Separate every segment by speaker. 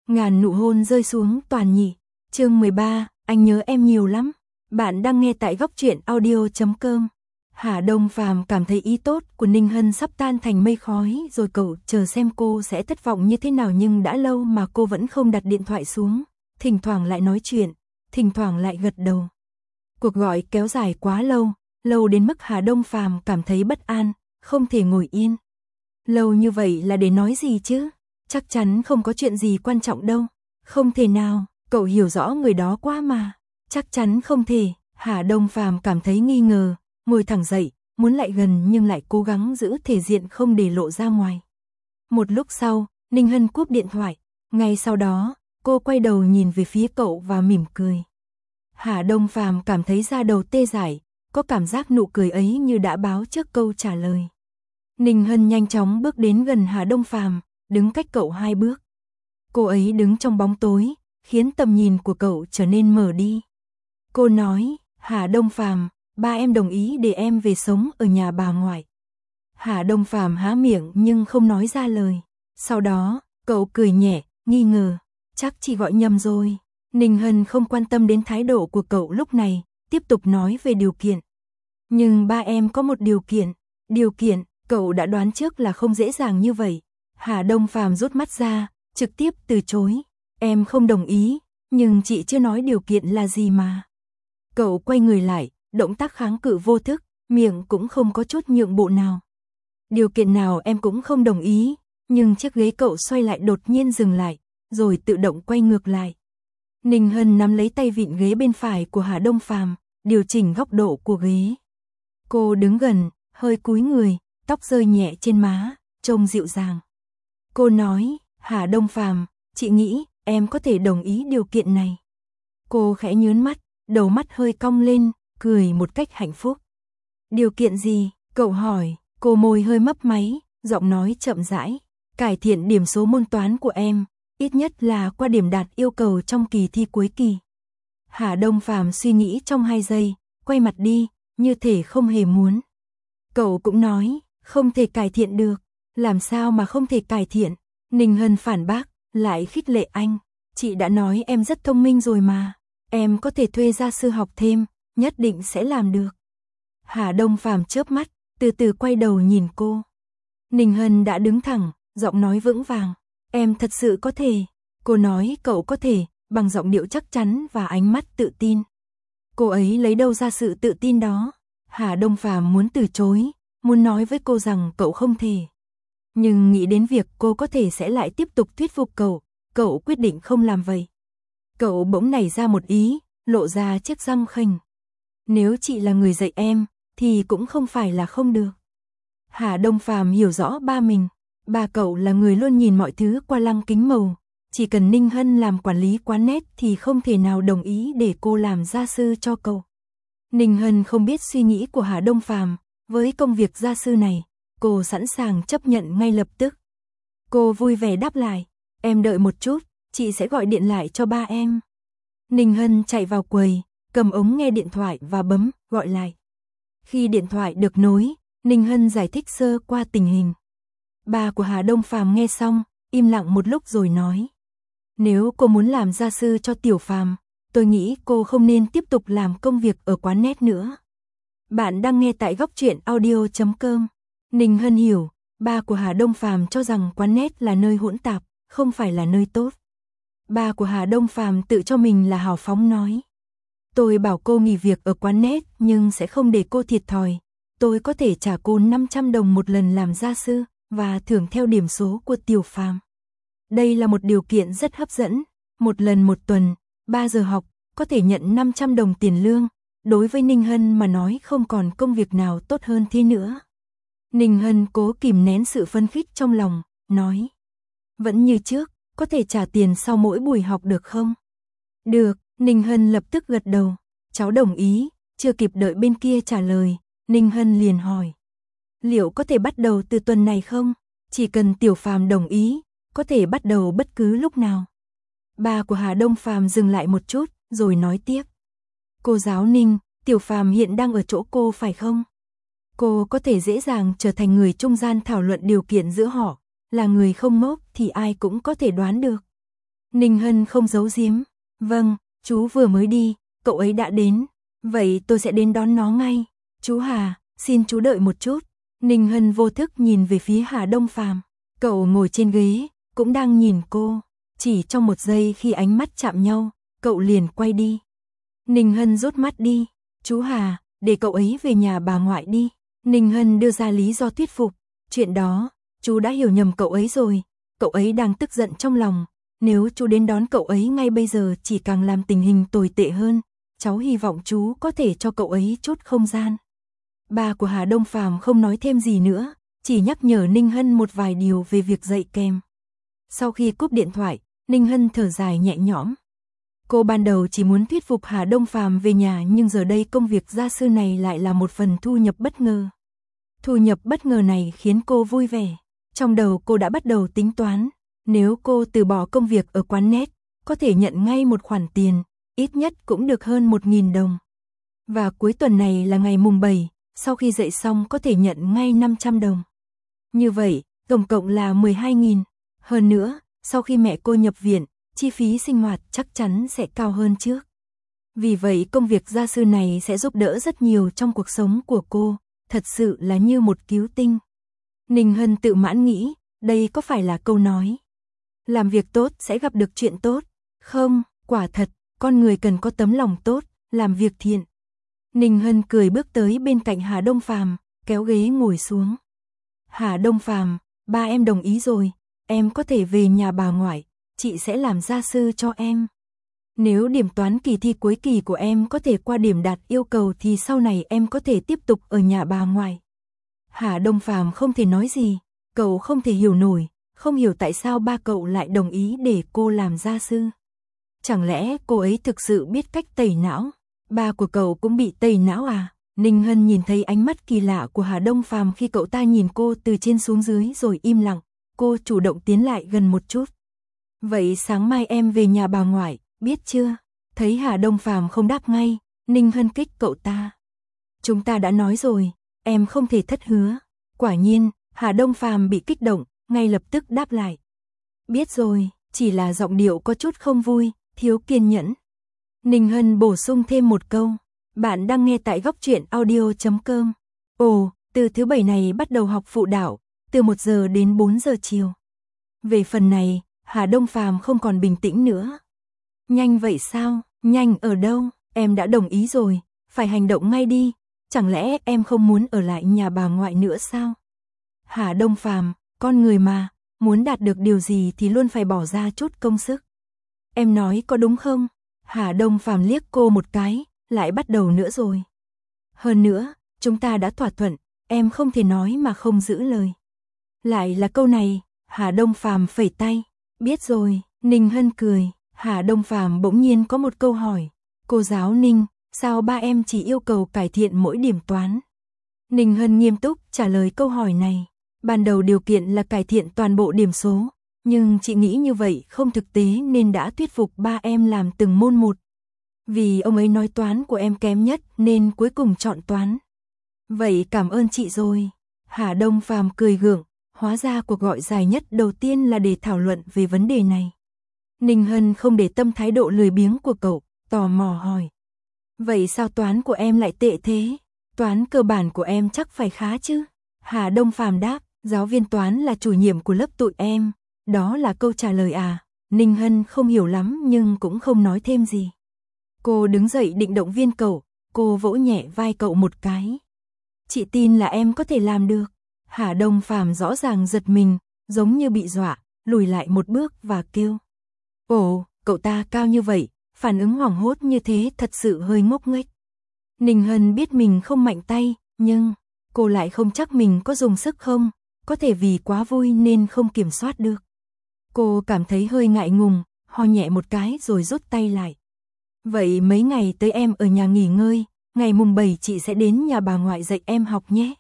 Speaker 1: Ngàn nụ hôn rơi xuống toàn nhị. Chương 13, anh nhớ em nhiều lắm. Bạn đang nghe tại góc truyện audio.com. Hà Đông Phàm cảm thấy ý tốt của Ninh Hân sắp tan thành mây khói rồi, cậu chờ xem cô sẽ thất vọng như thế nào, nhưng đã lâu mà cô vẫn không đặt điện thoại xuống, thỉnh thoảng lại nói chuyện, thỉnh thoảng lại gật đầu. Cuộc gọi kéo dài quá lâu, lâu đến mức Hà Đông Phàm cảm thấy bất an, không thể ngồi yên. Lâu như vậy là để nói gì chứ? Chắc chắn không có chuyện gì quan trọng đâu. Không thể nào, cậu hiểu rõ người đó quá mà. Chắc chắn không thể. Hà Đông Phàm cảm thấy nghi ngờ, ngồi thẳng dậy, muốn lại gần nhưng lại cố gắng giữ thể diện không để lộ ra ngoài. Một lúc sau, Ninh Hân cúp điện thoại. Ngay sau đó, cô quay đầu nhìn về phía cậu và mỉm cười. Hà Đông Phàm cảm thấy da đầu tê dại, có cảm giác nụ cười ấy như đã báo trước câu trả lời. Ninh Hân nhanh chóng bước đến gần Hà Đông Phàm, đứng cách cậu 2 bước. Cô ấy đứng trong bóng tối, khiến tầm nhìn của cậu trở nên mờ đi. Cô nói, Hà Đông Phàm, ba em đồng ý để em về sống ở nhà bà ngoại. Hà Đông Phàm há miệng nhưng không nói ra lời. Sau đó, cậu cười nhẹ, nghi ngờ, chắc chị gọi nhầm rồi. Ninh Hân không quan tâm đến thái độ của cậu lúc này, tiếp tục nói về điều kiện. Nhưng ba em có một điều kiện. Điều kiện, cậu đã đoán trước là không dễ dàng như vậy. Hà Đông Phàm rút mắt ra, trực tiếp từ chối. Em không đồng ý, nhưng chị chưa nói điều kiện là gì mà. Cậu quay người lại, động tác kháng cự vô thức, miệng cũng không có chút nhượng bộ nào. Điều kiện nào em cũng không đồng ý, nhưng chiếc ghế cậu xoay lại đột nhiên dừng lại, rồi tự động quay ngược lại. Ninh Hân nắm lấy tay vịn ghế bên phải của Hà Đông Phàm, điều chỉnh góc độ của ghế. Cô đứng gần, hơi cúi người, tóc rơi nhẹ trên má, trông dịu dàng. Cô nói, Hà Đông Phàm, chị nghĩ em có thể đồng ý điều kiện này. Cô khẽ nhớn mắt, đầu mắt hơi cong lên, cười một cách hạnh phúc. Điều kiện gì? Cậu hỏi, cô môi hơi mấp máy, giọng nói chậm rãi. Cải thiện điểm số môn toán của em, ít nhất là qua điểm đạt yêu cầu trong kỳ thi cuối kỳ. Hà Đông Phàm suy nghĩ trong 2 giây, quay mặt đi, như thể không hề muốn. Cậu cũng nói, không thể cải thiện được. Làm sao mà không thể cải thiện? Ninh Hân phản bác, lại khích lệ anh. Chị đã nói em rất thông minh rồi mà. Em có thể thuê gia sư học thêm, nhất định sẽ làm được. Hà Đông Phàm chớp mắt, từ từ quay đầu nhìn cô. Ninh Hân đã đứng thẳng, giọng nói vững vàng. Em thật sự có thể. Cô nói cậu có thể, bằng giọng điệu chắc chắn và ánh mắt tự tin. Cô ấy lấy đâu ra sự tự tin đó? Hà Đông Phàm muốn từ chối, muốn nói với cô rằng cậu không thể. Nhưng nghĩ đến việc cô có thể sẽ lại tiếp tục thuyết phục cậu quyết định không làm vậy. Cậu bỗng nảy ra một ý, lộ ra chiếc răng khênh. Nếu chị là người dạy em, thì cũng không phải là không được. Hà Đông Phàm hiểu rõ ba mình. Ba cậu là người luôn nhìn mọi thứ qua lăng kính màu. Chỉ cần Ninh Hân làm quản lý quán nét thì không thể nào đồng ý để cô làm gia sư cho cậu. Ninh Hân không biết suy nghĩ của Hà Đông Phàm. Với công việc gia sư này, cô sẵn sàng chấp nhận ngay lập tức. Cô vui vẻ đáp lại, em đợi một chút, chị sẽ gọi điện lại cho ba em. Ninh Hân chạy vào quầy, cầm ống nghe điện thoại và bấm gọi lại. Khi điện thoại được nối, Ninh Hân giải thích sơ qua tình hình. Ba của Hà Đông Phàm nghe xong, im lặng một lúc rồi nói. Nếu cô muốn làm gia sư cho Tiểu Phàm, tôi nghĩ cô không nên tiếp tục làm công việc ở quán nét nữa. Bạn đang nghe tại góc truyện audio.com. Ninh Hân hiểu, ba của Hà Đông Phàm cho rằng quán nét là nơi hỗn tạp, không phải là nơi tốt. Ba của Hà Đông Phàm tự cho mình là hào phóng nói. Tôi bảo cô nghỉ việc ở quán nét nhưng sẽ không để cô thiệt thòi. Tôi có thể trả cô 500 đồng một lần làm gia sư và thưởng theo điểm số của Tiểu Phàm. Đây là một điều kiện rất hấp dẫn. Một lần một tuần, 3 giờ học, có thể nhận 500 đồng tiền lương. Đối với Ninh Hân mà nói không còn công việc nào tốt hơn thế nữa. Ninh Hân cố kìm nén sự phấn khích trong lòng, nói. Vẫn như trước, có thể trả tiền sau mỗi buổi học được không? Được, Ninh Hân lập tức gật đầu. Cháu đồng ý, chưa kịp đợi bên kia trả lời, Ninh Hân liền hỏi. Liệu có thể bắt đầu từ tuần này không? Chỉ cần Tiểu Phàm đồng ý, có thể bắt đầu bất cứ lúc nào. Ba của Hà Đông Phàm dừng lại một chút, rồi nói tiếp. Cô giáo Ninh, Tiểu Phàm hiện đang ở chỗ cô phải không? Cô có thể dễ dàng trở thành người trung gian thảo luận điều kiện giữa họ. Là người không ngốc thì ai cũng có thể đoán được. Ninh Hân không giấu giếm. Vâng, chú vừa mới đi, cậu ấy đã đến. Vậy tôi sẽ đến đón nó ngay. Chú Hà, xin chú đợi một chút. Ninh Hân vô thức nhìn về phía Hà Đông Phàm. Cậu ngồi trên ghế, cũng đang nhìn cô. Chỉ trong một giây khi ánh mắt chạm nhau, cậu liền quay đi. Ninh Hân rút mắt đi. Chú Hà, để cậu ấy về nhà bà ngoại đi. Ninh Hân đưa ra lý do thuyết phục. Chuyện đó, chú đã hiểu nhầm cậu ấy rồi. Cậu ấy đang tức giận trong lòng. Nếu chú đến đón cậu ấy ngay bây giờ chỉ càng làm tình hình tồi tệ hơn. Cháu hy vọng chú có thể cho cậu ấy chút không gian. Ba của Hà Đông Phàm không nói thêm gì nữa, chỉ nhắc nhở Ninh Hân một vài điều về việc dạy kèm. Sau khi cúp điện thoại, Ninh Hân thở dài nhẹ nhõm. Cô ban đầu chỉ muốn thuyết phục Hà Đông Phàm về nhà, nhưng giờ đây công việc gia sư này lại là một phần thu nhập bất ngờ. Thu nhập bất ngờ này khiến cô vui vẻ. Trong đầu cô đã bắt đầu tính toán, nếu cô từ bỏ công việc ở quán net, có thể nhận ngay một khoản tiền, ít nhất cũng được hơn 1.000 đồng. Và cuối tuần này là ngày mùng 7, sau khi dạy xong có thể nhận ngay 500 đồng. Như vậy, tổng cộng là 12.000. Hơn nữa, sau khi mẹ cô nhập viện, chi phí sinh hoạt chắc chắn sẽ cao hơn trước. Vì vậy công việc gia sư này sẽ giúp đỡ rất nhiều trong cuộc sống của cô, thật sự là như một cứu tinh. Ninh Hân tự mãn nghĩ, đây có phải là câu nói làm việc tốt sẽ gặp được chuyện tốt? Không, quả thật, con người cần có tấm lòng tốt, làm việc thiện. Ninh Hân cười bước tới bên cạnh Hà Đông Phàm, kéo ghế ngồi xuống. Hà Đông Phàm, ba em đồng ý rồi, em có thể về nhà bà ngoại, chị sẽ làm gia sư cho em. Nếu điểm toán kỳ thi cuối kỳ của em có thể qua điểm đạt yêu cầu thì sau này em có thể tiếp tục ở nhà bà ngoại. Hà Đông Phàm không thể nói gì, cậu không thể hiểu nổi, không hiểu tại sao ba cậu lại đồng ý để cô làm gia sư. Chẳng lẽ cô ấy thực sự biết cách tẩy não? Ba của cậu cũng bị tẩy não à? Ninh Hân nhìn thấy ánh mắt kỳ lạ của Hà Đông Phàm khi cậu ta nhìn cô từ trên xuống dưới rồi im lặng, cô chủ động tiến lại gần một chút. Vậy sáng mai em về nhà bà ngoại, biết chưa? Thấy Hà Đông Phàm không đáp ngay, Ninh Hân kích cậu ta. Chúng ta đã nói rồi, em không thể thất hứa. Quả nhiên, Hà Đông Phàm bị kích động, ngay lập tức đáp lại. Biết rồi, chỉ là giọng điệu có chút không vui, thiếu kiên nhẫn. Ninh Hân bổ sung thêm một câu. Bạn đang nghe tại Góc Truyện Audio.com. Ồ, từ thứ Bảy này bắt đầu học phụ đạo, từ 1 giờ đến 4 giờ chiều. Về phần này, Hà Đông Phàm không còn bình tĩnh nữa. Nhanh vậy sao? Nhanh ở đâu? Em đã đồng ý rồi, phải hành động ngay đi. Chẳng lẽ em không muốn ở lại nhà bà ngoại nữa sao? Hà Đông Phàm, con người mà, muốn đạt được điều gì thì luôn phải bỏ ra chút công sức. Em nói có đúng không? Hà Đông Phàm liếc cô một cái, lại bắt đầu nữa rồi. Hơn nữa, chúng ta đã thỏa thuận, em không thể nói mà không giữ lời. Lại là câu này, Hà Đông Phàm phẩy tay. Biết rồi, Ninh Hân cười. Hà Đông Phàm bỗng nhiên có một câu hỏi. Cô giáo Ninh, sao ba em chỉ yêu cầu cải thiện mỗi điểm toán? Ninh Hân nghiêm túc trả lời câu hỏi này. Ban đầu điều kiện là cải thiện toàn bộ điểm số, nhưng chị nghĩ như vậy không thực tế nên đã thuyết phục ba em làm từng môn một. Vì ông ấy nói toán của em kém nhất nên cuối cùng chọn toán. Vậy cảm ơn chị rồi. Hà Đông Phàm cười gượng, hóa ra cuộc gọi dài nhất đầu tiên là để thảo luận về vấn đề này. Ninh Hân không để tâm thái độ lười biếng của cậu, tò mò hỏi. Vậy sao toán của em lại tệ thế? Toán cơ bản của em chắc phải khá chứ? Hà Đông Phàm đáp, giáo viên toán là chủ nhiệm của lớp tụi em. Đó là câu trả lời à? Ninh Hân không hiểu lắm nhưng cũng không nói thêm gì. Cô đứng dậy định động viên cậu, cô vỗ nhẹ vai cậu một cái. Chị tin là em có thể làm được. Hà Đông Phàm rõ ràng giật mình, giống như bị dọa, lùi lại một bước và kêu. Ồ, cậu ta cao như vậy, phản ứng hoảng hốt như thế thật sự hơi ngốc nghếch. Ninh Hân biết mình không mạnh tay, nhưng cô lại không chắc mình có dùng sức không, có thể vì quá vui nên không kiểm soát được. Cô cảm thấy hơi ngại ngùng, ho nhẹ một cái rồi rút tay lại. Vậy mấy ngày tới em ở nhà nghỉ ngơi, ngày mùng 7 chị sẽ đến nhà bà ngoại dạy em học nhé.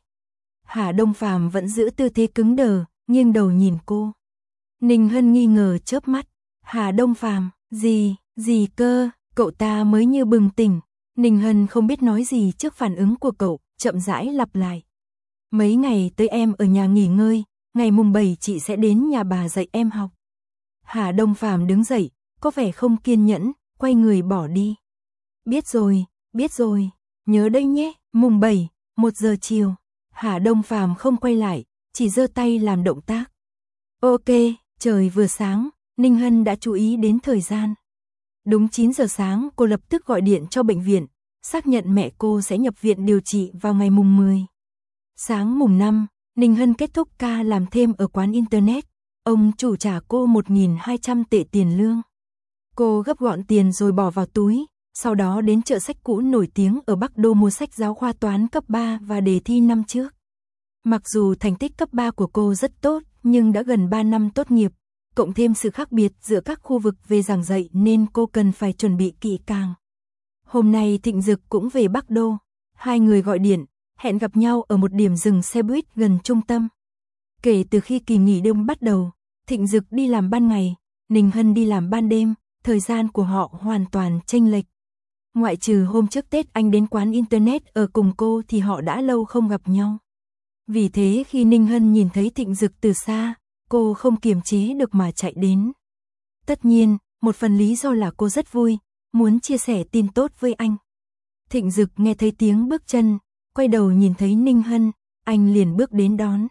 Speaker 1: Hà Đông Phàm vẫn giữ tư thế cứng đờ, nghiêng đầu nhìn cô. Ninh Hân nghi ngờ chớp mắt. Hà Đông Phàm, gì cơ, cậu ta mới như bừng tỉnh. Ninh Hân không biết nói gì trước phản ứng của cậu, chậm rãi lặp lại. Mấy ngày tới em ở nhà nghỉ ngơi, ngày mùng 7 chị sẽ đến nhà bà dạy em học. Hà Đông Phàm đứng dậy, có vẻ không kiên nhẫn, quay người bỏ đi. Biết rồi, nhớ đây nhé, mùng 7, 1 giờ chiều. Hà Đông Phàm không quay lại, chỉ giơ tay làm động tác. Ok, trời vừa sáng, Ninh Hân đã chú ý đến thời gian. Đúng 9 giờ sáng cô lập tức gọi điện cho bệnh viện, xác nhận mẹ cô sẽ nhập viện điều trị vào ngày mùng 10. Sáng mùng 5, Ninh Hân kết thúc ca làm thêm ở quán internet. Ông chủ trả cô 1.200 tệ tiền lương. Cô gấp gọn tiền rồi bỏ vào túi, sau đó đến chợ sách cũ nổi tiếng ở Bắc Đô mua sách giáo khoa toán cấp 3 và đề thi năm trước. Mặc dù thành tích cấp 3 của cô rất tốt, nhưng đã gần 3 năm tốt nghiệp, cộng thêm sự khác biệt giữa các khu vực về giảng dạy nên cô cần phải chuẩn bị kỹ càng. Hôm nay Thịnh Dực cũng về Bắc Đô, hai người gọi điện, hẹn gặp nhau ở một điểm dừng xe buýt gần trung tâm. Kể từ khi kỳ nghỉ đông bắt đầu, Thịnh Dực đi làm ban ngày, Ninh Hân đi làm ban đêm, thời gian của họ hoàn toàn chênh lệch. Ngoại trừ hôm trước Tết anh đến quán internet ở cùng cô thì họ đã lâu không gặp nhau. Vì thế khi Ninh Hân nhìn thấy Thịnh Dực từ xa, cô không kiềm chế được mà chạy đến. Tất nhiên, một phần lý do là cô rất vui, muốn chia sẻ tin tốt với anh. Thịnh Dực nghe thấy tiếng bước chân, quay đầu nhìn thấy Ninh Hân, anh liền bước đến đón.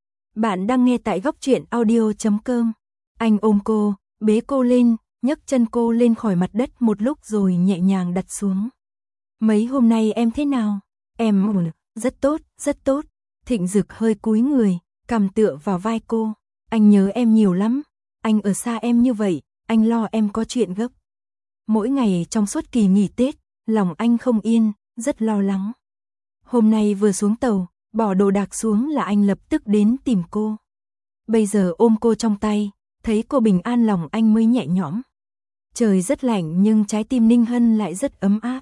Speaker 1: Bạn đang nghe tại góc truyện audio.com. Anh ôm cô, bế cô lên, nhấc chân cô lên khỏi mặt đất một lúc rồi nhẹ nhàng đặt xuống. Mấy hôm nay em thế nào? Em rất tốt, rất tốt. Thịnh Dực hơi cúi người, cằm tựa vào vai cô. Anh nhớ em nhiều lắm. Anh ở xa em như vậy, anh lo em có chuyện gấp. Mỗi ngày trong suốt kỳ nghỉ Tết, lòng anh không yên, rất lo lắng. Hôm nay vừa xuống tàu, bỏ đồ đạc xuống là anh lập tức đến tìm cô. Bây giờ ôm cô trong tay, thấy cô bình an lòng anh mới nhẹ nhõm. Trời rất lạnh nhưng trái tim Ninh Hân lại rất ấm áp.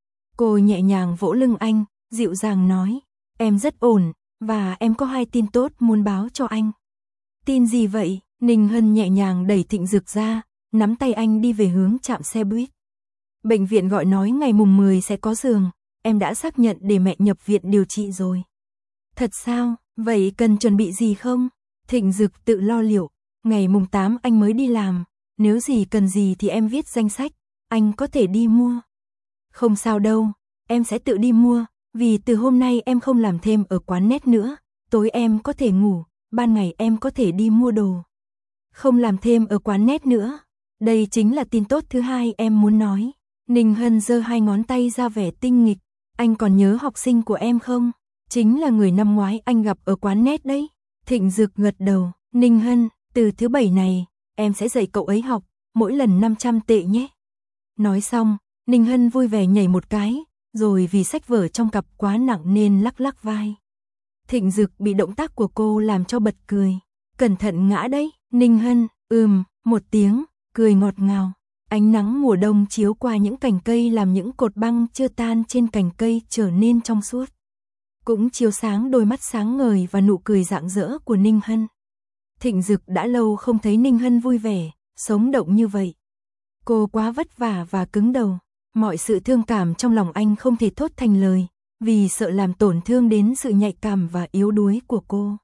Speaker 1: Cô nhẹ nhàng vỗ lưng anh, dịu dàng nói, em rất ổn, và em có 2 tin tốt muốn báo cho anh. Tin gì vậy? Ninh Hân nhẹ nhàng đẩy Thịnh Dực ra, nắm tay anh đi về hướng trạm xe buýt. Bệnh viện gọi nói ngày mùng 10 sẽ có giường, em đã xác nhận để mẹ nhập viện điều trị rồi. Thật sao? Vậy cần chuẩn bị gì không? Thịnh Dực tự lo liệu, ngày mùng 8 anh mới đi làm, nếu gì cần gì thì em viết danh sách, anh có thể đi mua. Không sao đâu, em sẽ tự đi mua, vì từ hôm nay em không làm thêm ở quán net nữa, tối em có thể ngủ, ban ngày em có thể đi mua đồ. Không làm thêm ở quán net nữa, đây chính là tin tốt thứ hai em muốn nói. Ninh Hân giơ 2 ngón tay ra vẻ tinh nghịch, anh còn nhớ học sinh của em không? Chính là người năm ngoái anh gặp ở quán net đấy. Thịnh Dực gật đầu, Ninh Hân, từ thứ 7 này, em sẽ dạy cậu ấy học, mỗi lần 500 tệ nhé. Nói xong, Ninh Hân vui vẻ nhảy một cái, rồi vì sách vở trong cặp quá nặng nên lắc lắc vai. Thịnh Dực bị động tác của cô làm cho bật cười. Cẩn thận ngã đấy, Ninh Hân, một tiếng, cười ngọt ngào. Ánh nắng mùa đông chiếu qua những cành cây làm những cột băng chưa tan trên cành cây trở nên trong suốt. Cũng chiếu sáng đôi mắt sáng ngời và nụ cười rạng rỡ của Ninh Hân. Thịnh Dực đã lâu không thấy Ninh Hân vui vẻ, sống động như vậy. Cô quá vất vả và cứng đầu, mọi sự thương cảm trong lòng anh không thể thốt thành lời, vì sợ làm tổn thương đến sự nhạy cảm và yếu đuối của cô.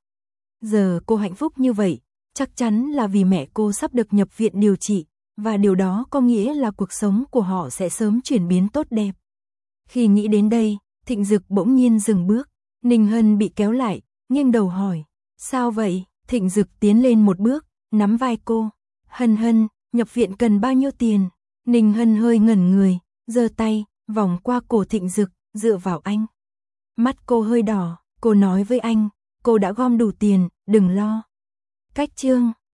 Speaker 1: Giờ cô hạnh phúc như vậy, chắc chắn là vì mẹ cô sắp được nhập viện điều trị, và điều đó có nghĩa là cuộc sống của họ sẽ sớm chuyển biến tốt đẹp. Khi nghĩ đến đây, Thịnh Dực bỗng nhiên dừng bước, Ninh Hân bị kéo lại, nghiêng đầu hỏi, sao vậy? Thịnh Dực tiến lên một bước, nắm vai cô, Hân, nhập viện cần bao nhiêu tiền? Ninh Hân hơi ngẩn người, giơ tay, vòng qua cổ Thịnh Dực, dựa vào anh. Mắt cô hơi đỏ, cô nói với anh, cô đã gom đủ tiền, đừng lo. Cách chương